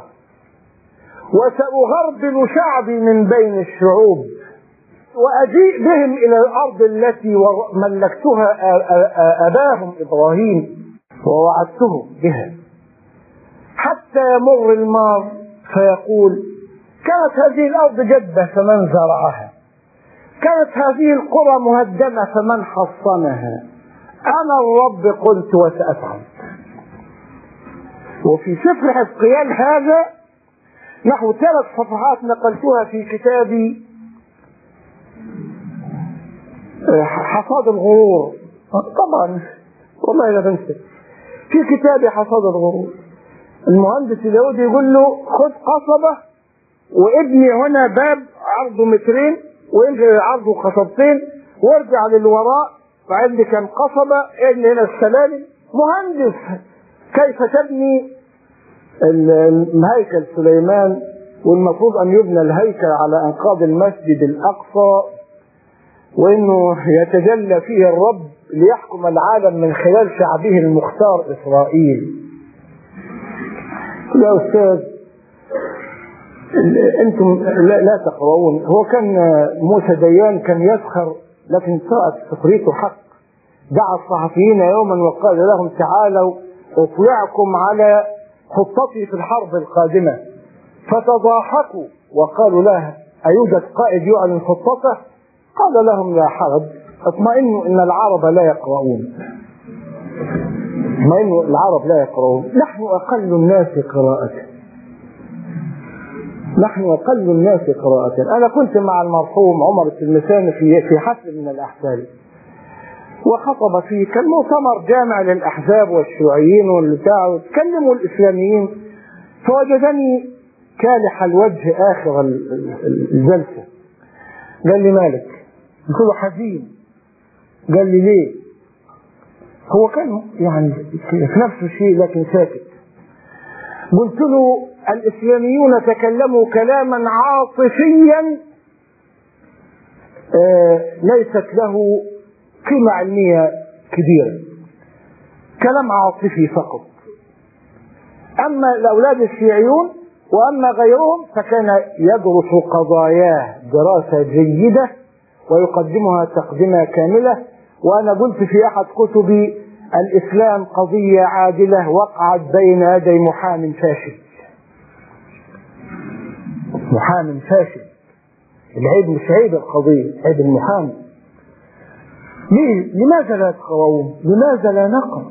وسأغربل شعبي من بين الشعوب وأجيء بهم إلى الأرض التي ملكتها أباهم إبراهيم ووعدتهم بها، حتى يمر المار فيقول كانت هذه الأرض جدة فمن زرعها، كانت هذه القرى مهدمة فمن حصنها، أنا الرب قلت وسأفعل. وفي سفر حزقيال هذا نحو ثلاث صفحات نقلتها في كتابي حصاد الغرور، طبعا والله لا بنسى، في كتابي حصاد الغرور المهندس اليهودي يقول له خذ قصبة وابني هنا باب عرضه مترين وانزل عرضه قصبتين وارجع للوراء وعندي كم قصبة، ابني هنا السلالم. مهندس كيف تبني الهيكل سليمان، والمفروض ان يبنى الهيكل على انقاض المسجد الاقصى، وانه يتجلى فيه الرب ليحكم العالم من خلال شعبه المختار اسرائيل. يا استاذ انتم لا, لا تقرؤون. هو كان موسى ديان كان يسخر، لكن طلعت سخريته حق. دعا الصحفيين يوما وقال لهم تعالوا اطلعكم على خطتي في الحرب القادمة، فتضاحكوا وقالوا له أيوجد قائد يعلن خطته؟ قال لهم لا حرج، اطمئنوا ان العرب لا يقرؤون، اطمئنوا العرب لا يقرؤون، نحن اقل الناس قراءة، نحن اقل الناس قراءة. انا كنت مع المرحوم عمر التلمساني في في حفل من الاحفال، وخطب فيه، كان مؤتمر جامع للاحزاب والشيوعيين والبتاع، تكلموا الاسلاميين، فوجدني كالح الوجه اخر الجلسة. قال لي مالك؟ قلت له حزين. قال لي ليه؟ هو كان يعني في نفس الشيء لكن ساكت. قلت له الاسلاميون تكلموا كلاما عاطفيا آه ليست له قيمة علمية كبيرة، كلام عاطفي فقط. اما الاولاد الشيعيون واما غيرهم فكان يدرس قضاياه دراسة جيدة ويقدمها تقدمة كاملة. وانا قلت في احد كتبي الاسلام قضية عادلة وقعت بين يدي محام فاشل. محام فاشل، العيب مش عيب القضية، عيب المحامي. ليه؟ لماذا لا تقرؤون؟ لماذا لا نقرأ؟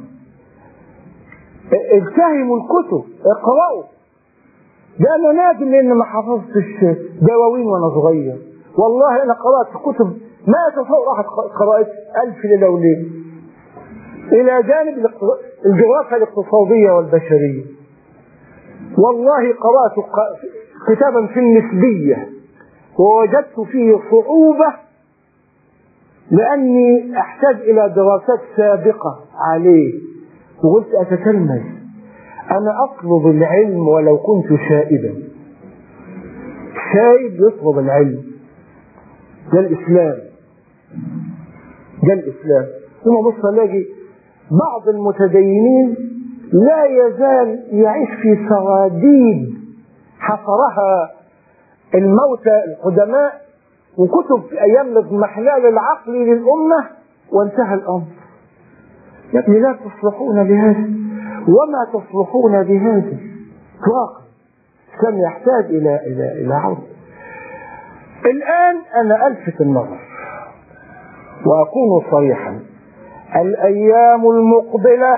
التهموا الكتب، اقرأوا. ده انا نادم لان ما حفظتش دواوين وانا صغير، والله انا قرأت كتب ما يتصور احد قرأت ألف ليلة وليلة، الى جانب الجغرافيا الاقتصادية والبشرية. والله قرأت كتابا في النسبية ووجدت فيه صعوبة لاني احتاج الى دراسات سابقة عليه، وقلت اتتلمذ، انا اطلب العلم ولو كنت شائبا. شائب يطلب العلم، ده الاسلام، ده الاسلام. ثم بص الاقي بعض المتدينين لا يزال يعيش في سراديب حفرها الموتى القدماء وكتب في ايام الاضمحلال العقلي للامه، وانتهى الامر. يا ابني لا تصلحون بهذا وما تصلحون بهذا اطلاقا. الاسلام يحتاج الى الى الى عرض. الان انا الفت النظر واكون صريحا، الايام المقبله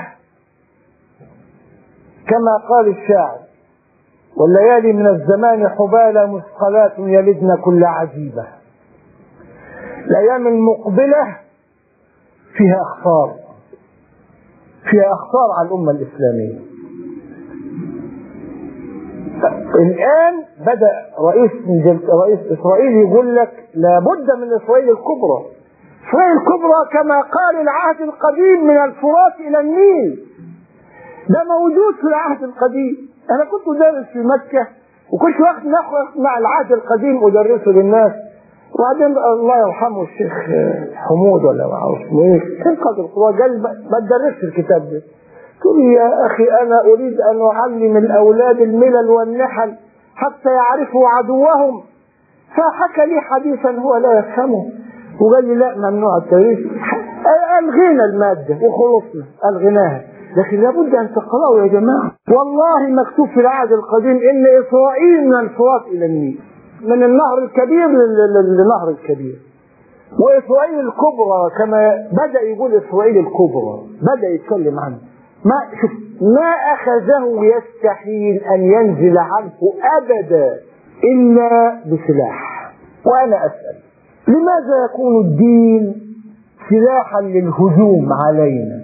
كما قال الشاعر والليالي من الزمان حبالى مثقلات يلدن كل عجيبه. الايام المقبله فيها اخطار، فيها أخطار على الأمة الإسلامية. الآن بدأ رئيس رئيس إسرائيل يقول لك لابد من إسرائيل الكبرى. إسرائيل الكبرى كما قال العهد القديم من الفرات إلى النيل، ده موجود في العهد القديم. أنا كنت أدرس في مكة وكنت وقت ناخذ مع العهد القديم أدرسه للناس، وبعدين الله يرحمه الشيخ حمود ولا ما اعرف اسمه ايه كان قاضي القضاة قال ما تدرسش الكتاب ده. قلت يا اخي انا اريد ان اعلم الاولاد الملل والنحل حتى يعرفوا عدوهم، فحكى لي حديثا هو لا يفهمه وقال لي لا ممنوع التدريس. الغينا الماده وخلصنا الغناها، لكن لابد ان تقرأوا يا جماعه. والله مكتوب في العهد القديم ان اسرائيل من الفرات الى النيل، من النهر الكبير للنهر الكبير. وإسرائيل الكبرى كما بدأ يقول إسرائيل الكبرى بدأ يتكلم عنه، ما شوف ما أخذه يستحيل أن ينزل عنه أبدا إلا بسلاح. وأنا أسأل لماذا يكون الدين سلاحا للهجوم علينا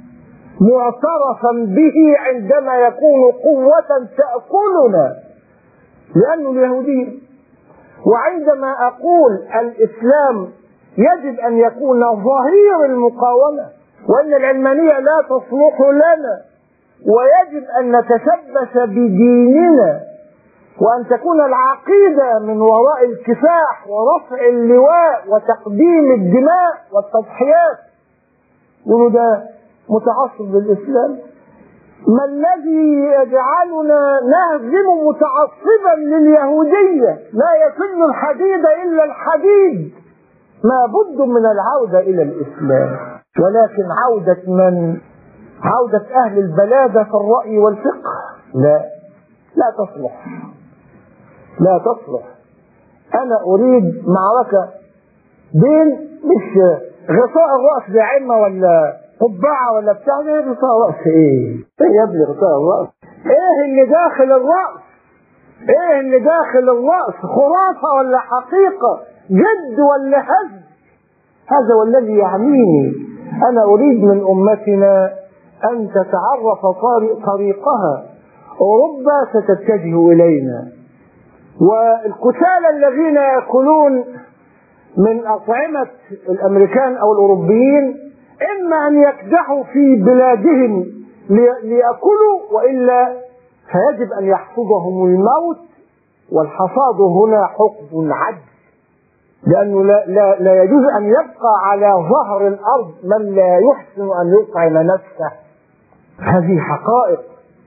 معترفا به عندما يكون قوة تأكلنا؟ لأنه اليهودية. وعندما أقول الإسلام يجب أن يكون ظهير المقاومة، وأن العلمانية لا تصلح لنا، ويجب أن نتشبث بديننا، وأن تكون العقيدة من وراء الكفاح ورفع اللواء وتقديم الدماء والتضحيات. يقولوا ده متعصب للإسلام. ما الذي يجعلنا نهزم متعصبا لليهودية؟ لا يفل الحديد إلا الحديد. ما بد من العودة إلى الإسلام، ولكن عودة من؟ عودة أهل البلادة في الرأي والفقه؟ لا، لا تصلح، لا تصلح. أنا أريد معركة بين مش غطاء الرأس بعمة ولا قبعة ولا بتاع. ايه غطاء رأس؟ ايه ايه يا ابني غطاء الرأس؟ ايه اللي داخل الرأس؟ ايه اللي داخل الرأس؟ خرافة ولا حقيقة؟ جد ولا هزل؟ هذا والذي يعنيني. انا اريد من امتنا ان تتعرف طريقها. اوروبا ستتجه الينا، والكتال الذين يأكلون من اطعمة الامريكان او الاوروبيين إما أن يكدحوا في بلادهم ليأكلوا، وإلا فيجب أن يحفظهم الموت، والحصاد هنا حقد عدل، لأنه لا, لا, لا يجوز أن يبقى على ظهر الأرض من لا يحسن أن يطعم نفسه. هذه حقائق.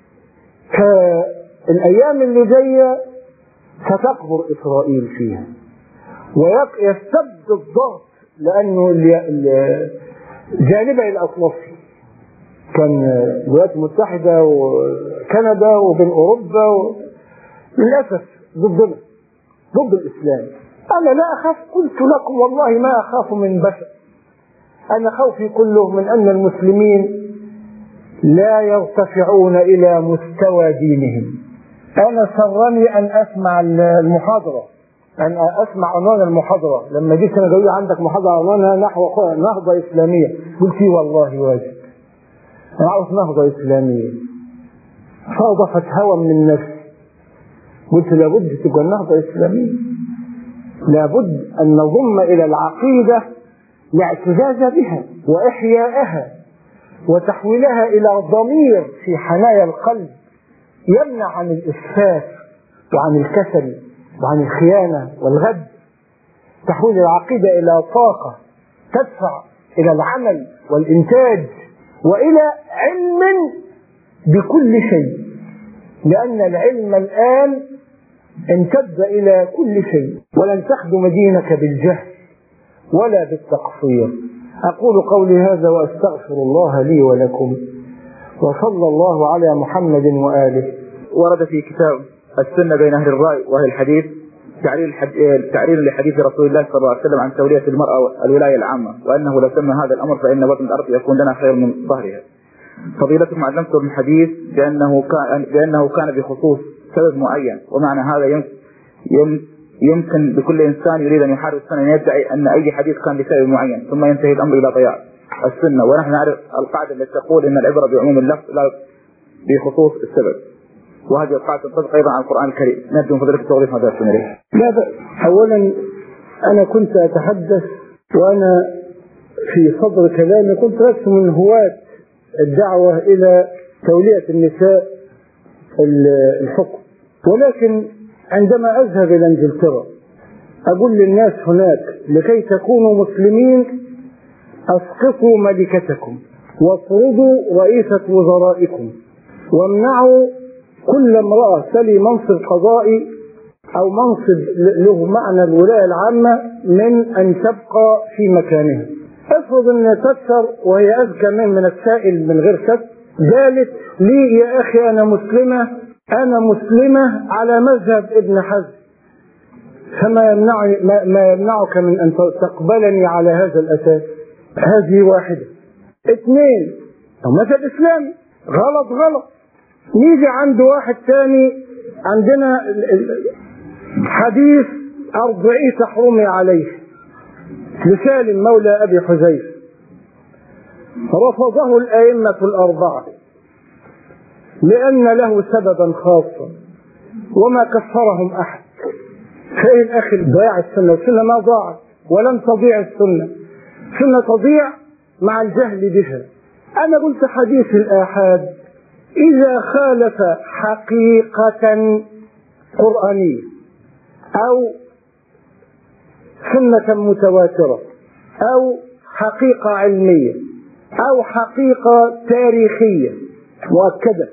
فالأيام اللي جاية ستكبر إسرائيل فيها ويستبدل الضغط، لأنه جانبي الأطلسي كان الولايات المتحدة وكندا وبين أوروبا و... للأسف ضدنا، ضد الإسلام. أنا لا أخاف، قلت لكم والله ما أخاف من بشر. أنا خوفي كله من أن المسلمين لا يرتفعون إلى مستوى دينهم. أنا سرني أن أسمع المحاضرة، أن أسمع عنوان المحاضرة. لما جيت أنا جاي عندك محاضرة عنوانها نحو نهضة إسلامية، قلت والله واجب أنا عاوز نهضة إسلامية. فأضفت هوى من نفسي، قلت لابد تبقى النهضة إسلامية، لابد أن نضم إلى العقيدة الاعتزاز بها وإحيائها وتحويلها إلى ضمير في حنايا القلب يمنع عن الإسفاف وعن الكسل وعن الخيانة والغد. تحويل العقيدة إلى طاقة تدفع إلى العمل والإنتاج وإلى علم بكل شيء، لأن العلم الآن امتد إلى كل شيء. ولن تخدم دينك بالجهل ولا بالتقصير. أقول قولي هذا وأستغفر الله لي ولكم، وصلى الله على محمد وآله. ورد في كتاب السنة بين أهل الرأي وأهل الحديث تعرير لحديث رسول الله صلى الله عليه وسلم عن تولية المرأة الولاية العامة، وأنه لو تم هذا الأمر فإن بطن الأرض يكون لنا خير من ظهرها. فضيلتكم علمتم الحديث بأنه كان بأنه كان بخصوص سبب معين، ومعنى هذا يمكن لكل إنسان يريد أن يحارب السنة أن يدعي أن أي حديث كان بسبب معين ثم ينتهي الأمر إلى ضياع. السنة، ونحن نعرف القاعدة التي تقول إن العبرة بعموم اللفظ لا بخصوص السبب، وهذه القاعدة تنطبق أيضا على القرآن الكريم. نرجو من فضلك التوضيح هذا السنة. لا بأس. أولا أنا كنت أتحدث وأنا في صدر كلامي كنت لست من هواة الدعوة إلى تولية النساء الحكم، ولكن عندما أذهب إلى إنجلترا أقول للناس هناك لكي تكونوا مسلمين أسقطوا ملكتكم واطردوا رئيسة وزرائكم وامنعوا كل امرأة تلي منصب قضائي أو منصب له معنى الولاية العامة من أن تبقى في مكانها. افرض أن تكسر وهي أذكى من من السائل من غير شك قالت لي يا أخي أنا مسلمة أنا مسلمة على مذهب ابن حزم، فما يمنعني ما يمنعك من أن تقبلني على هذا الأساس؟ هذه واحدة. اثنين، مذهب إسلامي غلط غلط. نيجي عند واحد ثاني، عندنا حديث أرضعي تحرمي عليه لسالم مولى أبي حذيفة، رفضه الأئمة الأربعة لأن له سببا خاصا وما كفرهم أحد. فإن أخي ضياع السنة، السنة ما ضاعت ولن تضيع السنة، السنة تضيع مع الجهل بها. أنا قلت حديث الآحاد إذا خالف حقيقة قرآنية أو سنة متواترة أو حقيقة علمية أو حقيقة تاريخية مؤكدة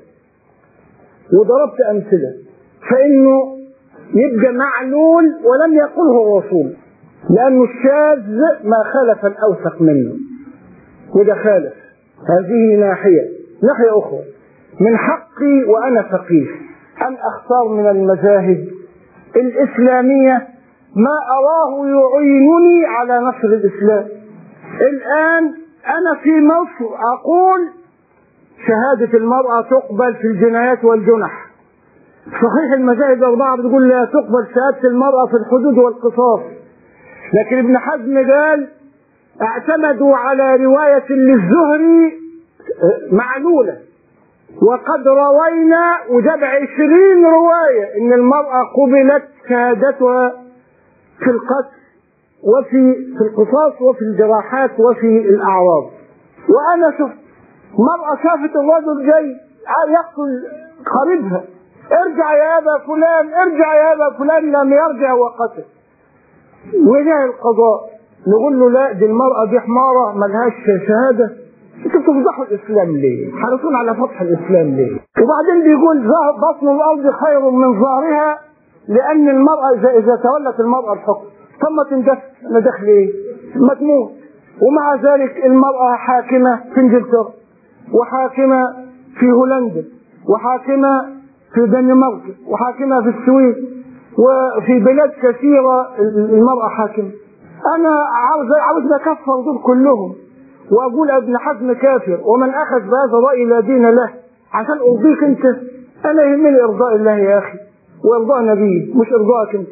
وضربت أمثلة، فإنه يبقى معلول ولم يقله الرسول، لأنه الشاذ ما خالف الأوثق منه وده خالف. هذه ناحية. ناحية أخرى، من حقي وأنا فقيه أن أختار من المذاهب الإسلامية ما أراه يعينني على نشر الإسلام. الآن أنا في مصر أقول شهادة المرأة تقبل في الجنايات والجنح، صحيح المذاهب الأربعة بتقول لا تقبل شهادة المرأة في الحدود والقصاص، لكن ابن حزم قال اعتمدوا على رواية للزهري معلولة، وقد روينا وجاب عشرين رواية ان المرأة قبلت شهادتها في القتل وفي في القصاص وفي الجراحات وفي الأعراض. وأنا شفت مرأة شافت الرجل جاي يقتل قريبها، ارجع يا أبا فلان ارجع يا أبا فلان، لم يرجع وقتل. وجاء القضاء نقول له لا دي المرأة دي حمارة ملهاش شهادة. انتوا بتفضحوا الإسلام ليه؟ حريصون على فتح الإسلام ليه؟ وبعدين بيقول بطن الأرض خير من ظهرها، لأن المرأة إذا, إذا تولت المرأة الحكم ثم تندفع ما دخل إيه؟ ما تموت. ومع ذلك المرأة حاكمة في إنجلترا وحاكمة في هولندا وحاكمة في دنمارك وحاكمة في السويد وفي بلاد كثيرة المرأة حاكمة. أنا عاوز عاوز أكفر دول كلهم وأقول ابن حزم كافر ومن أخذ بهذا الرأي لا دين له عشان أرضيك أنت. أنا يهمني إرضاء الله يا أخي وإرضاء نبيه مش إرضاءك أنت.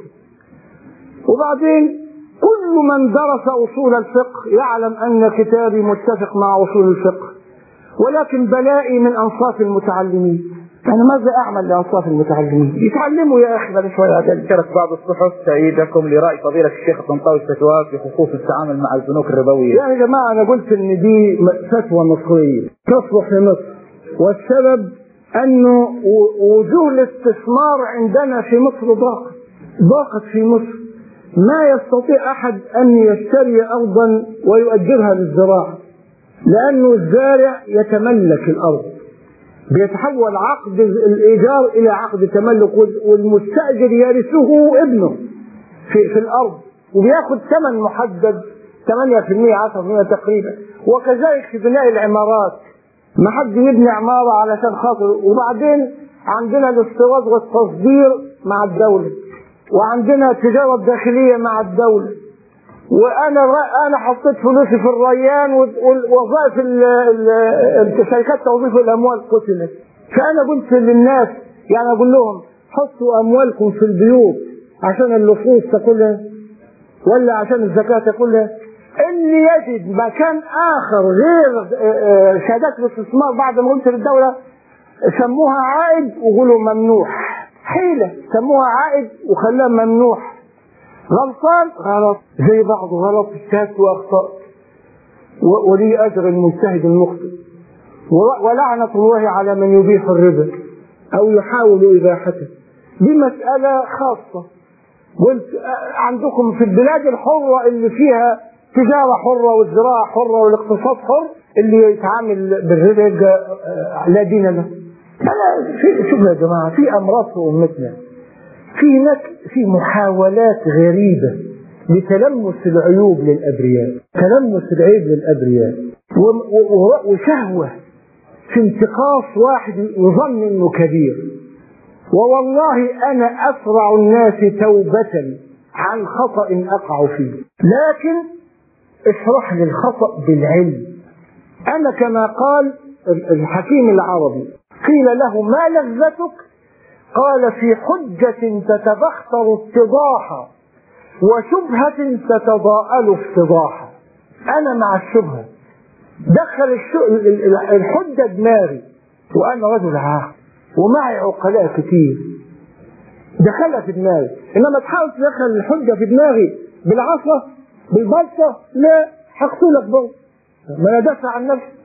وبعدين كل من درس أصول الفقه يعلم أن كتابي متفق مع أصول الفقه، ولكن بلائي من أنصاف المتعلمين. أنا ماذا أعمل لأنصاف المتعلمين؟ يتعلموا يا أخي بل شوية. ذكرت بعض الصحف تأييدكم لرأي فضيلة الشيخ الطنطاوي الفتوى في خصوص التعامل مع البنوك الربوية. يا جماعة أنا قلت إن دي فتوى مصرية تصلح لمصر، والسبب أنه وجوه الاستثمار عندنا في مصر ضاقت ضاقت في مصر. ما يستطيع أحد أن يشتري أرضا ويؤجرها للزراعة، لأنه الزارع يتملك الأرض، بيتحول عقد الإيجار إلى عقد تملك، والمستأجر يرثه ابنه في, في الأرض وبياخد ثمن محدد ثمانية بالمئة عشرة بالمئة تقريبا. وكذلك في بناء العمارات، ما حد يبني عمارة علشان خاطر. وبعدين عندنا الاستيراد والتصدير مع الدولة، وعندنا التجارة الداخلية مع الدولة. وأنا أنا حطيت فلوسي في الريان ووظائف الشركات توظيف الأموال قتلت. فأنا قلت للناس يعني أقول لهم حطوا أموالكم في البيوت عشان اللصوص تاكلها ولا عشان الزكاة تاكلها؟ اللي يجد مكان اخر غير شهادات الاستثمار بعد ما قلت للدوله سموها عائد وقولوا ممنوع، حيله سموها عائد وخلاها ممنوع. غلطان غلط زي بعض غلط، اجتهدت واخطات، ولي اجر المجتهد المخطئ، ولعنه الله على من يبيح الربا او يحاول اباحته. دي مساله خاصه. قلت عندكم في البلاد الحره اللي فيها تجاره حره والزراعه حره والاقتصاد حر، اللي يتعامل بالربا يبقى لا دين له. أنا في شوفوا يا جماعه، في امراض في امتنا، في ناس في محاولات غريبه لتلمس العيوب للابرياء، تلمس العيب للابرياء، وشهوه في انتقاص واحد يظن انه كبير. ووالله انا اسرع الناس توبه عن خطا اقع فيه، لكن اشرح لي الخطا بالعلم. انا كما قال الحكيم العربي قيل له ما لذتك؟ قال في حجة تتبختر اتضاحا وشبهة تتضاءل افتضاحا. انا مع الشبهة، دخل الحجة دماغي وانا رجل عاقل ومعي عقلاء كتير، دخلها في دماغي. انما تحاول تدخل الحجة في دماغي بالعصا بالبلطة، لا هقتلك برضه، ما انا دافع عن نفسي.